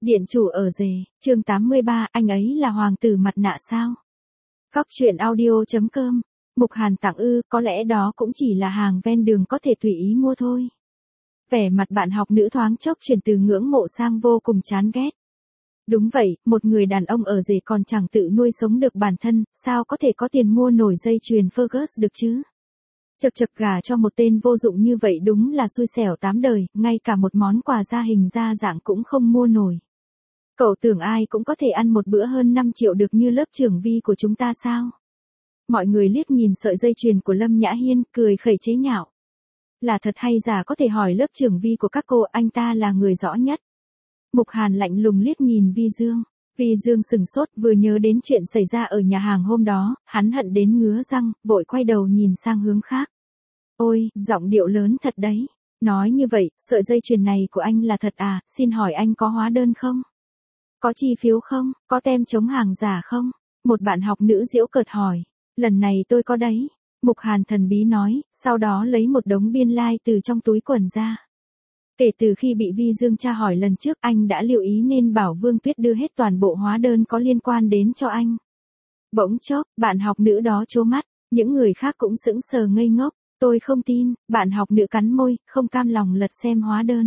Điện chủ ở rể, chương 83, anh ấy là hoàng tử mặt nạ sao? Góc truyện audio.com, Mục Hàn tặng ư, có lẽ đó cũng chỉ là hàng ven đường có thể tùy ý mua thôi. Vẻ mặt bạn học nữ thoáng chốc chuyển từ ngưỡng mộ sang vô cùng chán ghét. Đúng vậy, một người đàn ông ở rể còn chẳng tự nuôi sống được bản thân, sao có thể có tiền mua nổi dây chuyền Fergus được chứ? Chật chật gà cho một tên vô dụng như vậy đúng là xui xẻo tám đời, ngay cả một món quà gia hình gia dạng cũng không mua nổi. Cậu tưởng ai cũng có thể ăn một bữa hơn 5 triệu được như lớp trưởng Vi của chúng ta sao? Mọi người liếc nhìn sợi dây chuyền của Lâm Nhã Hiên, cười khẩy chế nhạo. Là thật hay giả có thể hỏi lớp trưởng Vi của các cô, anh ta là người rõ nhất. Mục Hàn lạnh lùng liếc nhìn Vi Dương. Vi Dương sừng sốt, vừa nhớ đến chuyện xảy ra ở nhà hàng hôm đó, hắn hận đến ngứa răng, vội quay đầu nhìn sang hướng khác. Ôi, giọng điệu lớn thật đấy. Nói như vậy, sợi dây chuyền này của anh là thật à, xin hỏi anh có hóa đơn không? Có chi phiếu không? Có tem chống hàng giả không? Một bạn học nữ giễu cợt hỏi. Lần này tôi có đấy. Mục Hàn thần bí nói, sau đó lấy một đống biên lai từ trong túi quần ra. Kể từ khi bị Vi Dương tra hỏi lần trước, anh đã lưu ý nên bảo Vương Tuyết đưa hết toàn bộ hóa đơn có liên quan đến cho anh. Bỗng chốc, bạn học nữ đó trố mắt, những người khác cũng sững sờ ngây ngốc. Tôi không tin, bạn học nữ cắn môi, không cam lòng lật xem hóa đơn.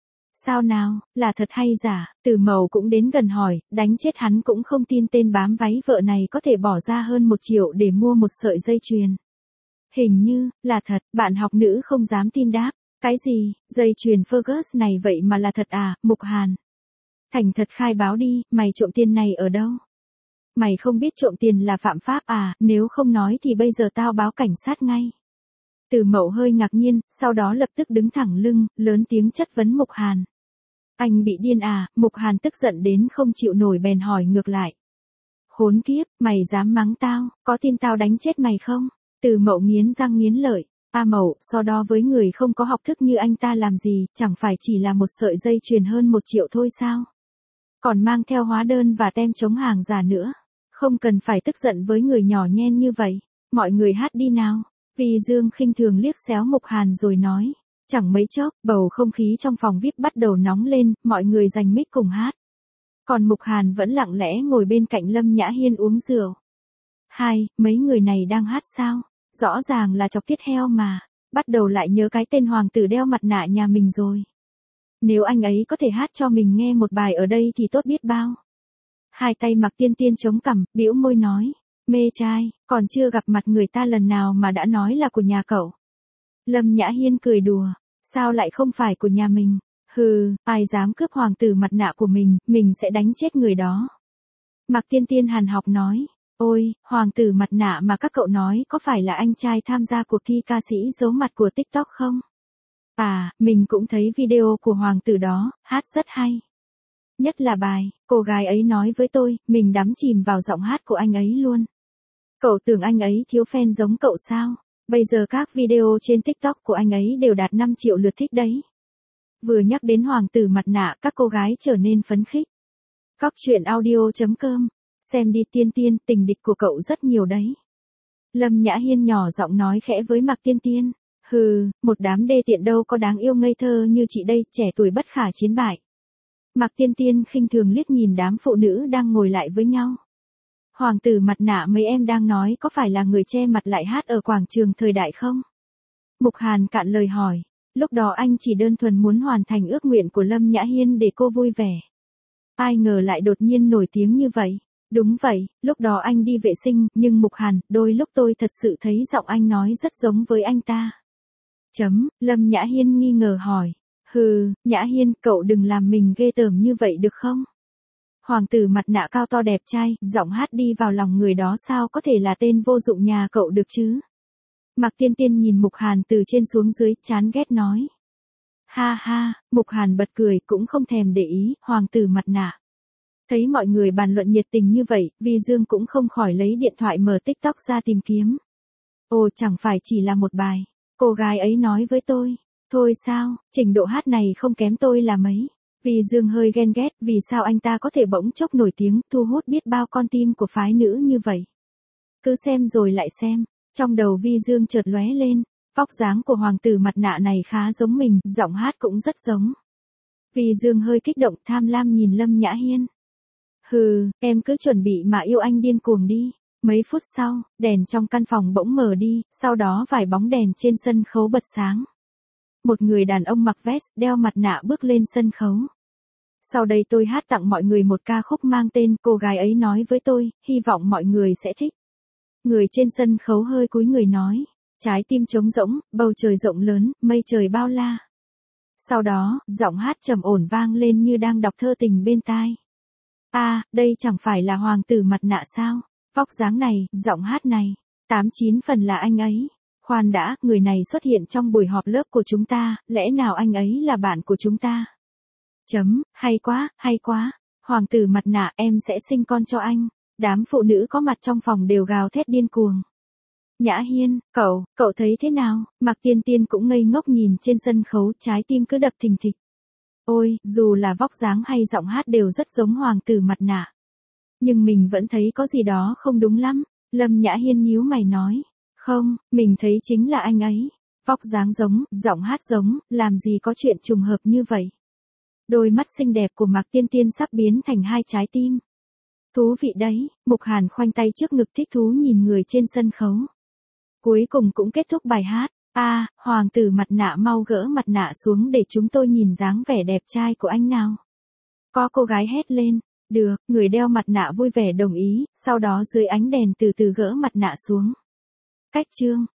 Sao nào, là thật hay giả? Từ Mầu cũng đến gần hỏi, đánh chết hắn cũng không tin tên bám váy vợ này có thể bỏ ra hơn 1 triệu để mua một sợi dây chuyền. Hình như, là thật, bạn học nữ không dám tin đáp. Cái gì, dây chuyền Fergus này vậy mà là thật à, Mục Hàn? Thành thật khai báo đi, mày trộm tiền này ở đâu? Mày không biết trộm tiền là phạm pháp à, nếu không nói thì bây giờ tao báo cảnh sát ngay. Từ Mậu hơi ngạc nhiên, sau đó lập tức đứng thẳng lưng, lớn tiếng chất vấn Mục Hàn. Anh bị điên à? Mục Hàn tức giận đến không chịu nổi bèn hỏi ngược lại. Khốn kiếp, mày dám mắng tao, có tin tao đánh chết mày không? Từ Mậu nghiến răng nghiến lợi. A Mậu, so đo với người không có học thức như anh ta làm gì, chẳng phải chỉ là một sợi dây chuyền hơn 1 triệu thôi sao? Còn mang theo hóa đơn và tem chống hàng giả nữa. Không cần phải tức giận với người nhỏ nhen như vậy. Mọi người hát đi nào. Vi Dương khinh thường liếc xéo Mục Hàn rồi nói. Chẳng mấy chốc, bầu không khí trong phòng VIP bắt đầu nóng lên, mọi người giành mic cùng hát. Còn Mục Hàn vẫn lặng lẽ ngồi bên cạnh Lâm Nhã Hiên uống rượu. Mấy người này đang hát sao? Rõ ràng là chọc tiết heo mà. Bắt đầu lại nhớ cái tên hoàng tử đeo mặt nạ nhà mình rồi. Nếu anh ấy có thể hát cho mình nghe một bài ở đây thì tốt biết bao. Hai tay Mạc Tiên Tiên chống cằm, bĩu môi nói. Mê trai, còn chưa gặp mặt người ta lần nào mà đã nói là của nhà cậu. Lâm Nhã Hiên cười đùa. Sao lại không phải của nhà mình? Hừ, ai dám cướp hoàng tử mặt nạ của mình sẽ đánh chết người đó. Mạc Tiên Tiên hàn học nói. Ôi, hoàng tử mặt nạ mà các cậu nói có phải là anh trai tham gia cuộc thi ca sĩ giấu mặt của TikTok không? À, mình cũng thấy video của hoàng tử đó, hát rất hay. Nhất là bài, cô gái ấy nói với tôi, mình đắm chìm vào giọng hát của anh ấy luôn. Cậu tưởng anh ấy thiếu fan giống cậu sao? Bây giờ các video trên TikTok của anh ấy đều đạt 5 triệu lượt thích đấy. Vừa nhắc đến hoàng tử mặt nạ, các cô gái trở nên phấn khích. Góc truyện audio.com, xem đi Tiên Tiên, tình địch của cậu rất nhiều đấy. Lâm Nhã Hiên nhỏ giọng nói khẽ với Mạc Tiên Tiên. Hừ, một đám đê tiện đâu có đáng yêu ngây thơ như chị đây, trẻ tuổi bất khả chiến bại. Mạc Tiên Tiên khinh thường liếc nhìn đám phụ nữ đang ngồi lại với nhau. Hoàng tử mặt nạ mấy em đang nói có phải là người che mặt lại hát ở quảng trường thời đại không? Mục Hàn cạn lời hỏi. Lúc đó anh chỉ đơn thuần muốn hoàn thành ước nguyện của Lâm Nhã Hiên để cô vui vẻ. Ai ngờ lại đột nhiên nổi tiếng như vậy. Đúng vậy, lúc đó anh đi vệ sinh, nhưng Mục Hàn, đôi lúc tôi thật sự thấy giọng anh nói rất giống với anh ta. Lâm Nhã Hiên nghi ngờ hỏi. Hừ, Nhã Hiên, cậu đừng làm mình ghê tởm như vậy được không? Hoàng tử mặt nạ cao to đẹp trai, giọng hát đi vào lòng người đó sao có thể là tên vô dụng nhà cậu được chứ? Mạc Tiên Tiên nhìn Mục Hàn từ trên xuống dưới, chán ghét nói. Ha ha, Mục Hàn bật cười cũng không thèm để ý, hoàng tử mặt nạ. Thấy mọi người bàn luận nhiệt tình như vậy, Vi Dương cũng không khỏi lấy điện thoại mở TikTok ra tìm kiếm. Ồ, chẳng phải chỉ là một bài. Cô gái ấy nói với tôi. Thôi sao, trình độ hát này không kém tôi là mấy. Vi Dương hơi ghen ghét vì sao anh ta có thể bỗng chốc nổi tiếng, thu hút biết bao con tim của phái nữ như vậy. Cứ xem rồi lại xem. Trong đầu Vi Dương chợt lóe lên. Vóc dáng của hoàng tử mặt nạ này khá giống mình, giọng hát cũng rất giống. Vì Dương hơi kích động tham lam nhìn Lâm Nhã Hiên. Hừ, em cứ chuẩn bị mà yêu anh điên cuồng đi. Mấy phút sau, đèn trong căn phòng bỗng mờ đi, sau đó vài bóng đèn trên sân khấu bật sáng. Một người đàn ông mặc vest, đeo mặt nạ bước lên sân khấu. Sau đây tôi hát tặng mọi người một ca khúc mang tên Cô gái ấy nói với tôi, hy vọng mọi người sẽ thích. Người trên sân khấu hơi cúi người nói, trái tim trống rỗng, bầu trời rộng lớn, mây trời bao la. Sau đó, giọng hát trầm ổn vang lên như đang đọc thơ tình bên tai. Đây chẳng phải là hoàng tử mặt nạ sao? Vóc dáng này, giọng hát này, 89 phần là anh ấy. Khoan đã, người này xuất hiện trong buổi họp lớp của chúng ta, lẽ nào anh ấy là bạn của chúng ta? Hay quá, hoàng tử mặt nạ em sẽ sinh con cho anh. Đám phụ nữ có mặt trong phòng đều gào thét điên cuồng. Nhã Hiên, cậu thấy thế nào? Mạc Tiên Tiên cũng ngây ngốc nhìn trên sân khấu, trái tim cứ đập thình thịch. Ôi, dù là vóc dáng hay giọng hát đều rất giống hoàng tử mặt nạ. Nhưng mình vẫn thấy có gì đó không đúng lắm. Lâm Nhã Hiên nhíu mày nói. Không, mình thấy chính là anh ấy. Vóc dáng giống, giọng hát giống, làm gì có chuyện trùng hợp như vậy. Đôi mắt xinh đẹp của Mạc Tiên Tiên sắp biến thành hai trái tim. Thú vị đấy, Mục Hàn khoanh tay trước ngực thích thú nhìn người trên sân khấu. Cuối cùng cũng kết thúc bài hát. Hoàng tử mặt nạ mau gỡ mặt nạ xuống để chúng tôi nhìn dáng vẻ đẹp trai của anh nào. Có cô gái hét lên. Được, người đeo mặt nạ vui vẻ đồng ý, sau đó dưới ánh đèn từ từ gỡ mặt nạ xuống. Cách chương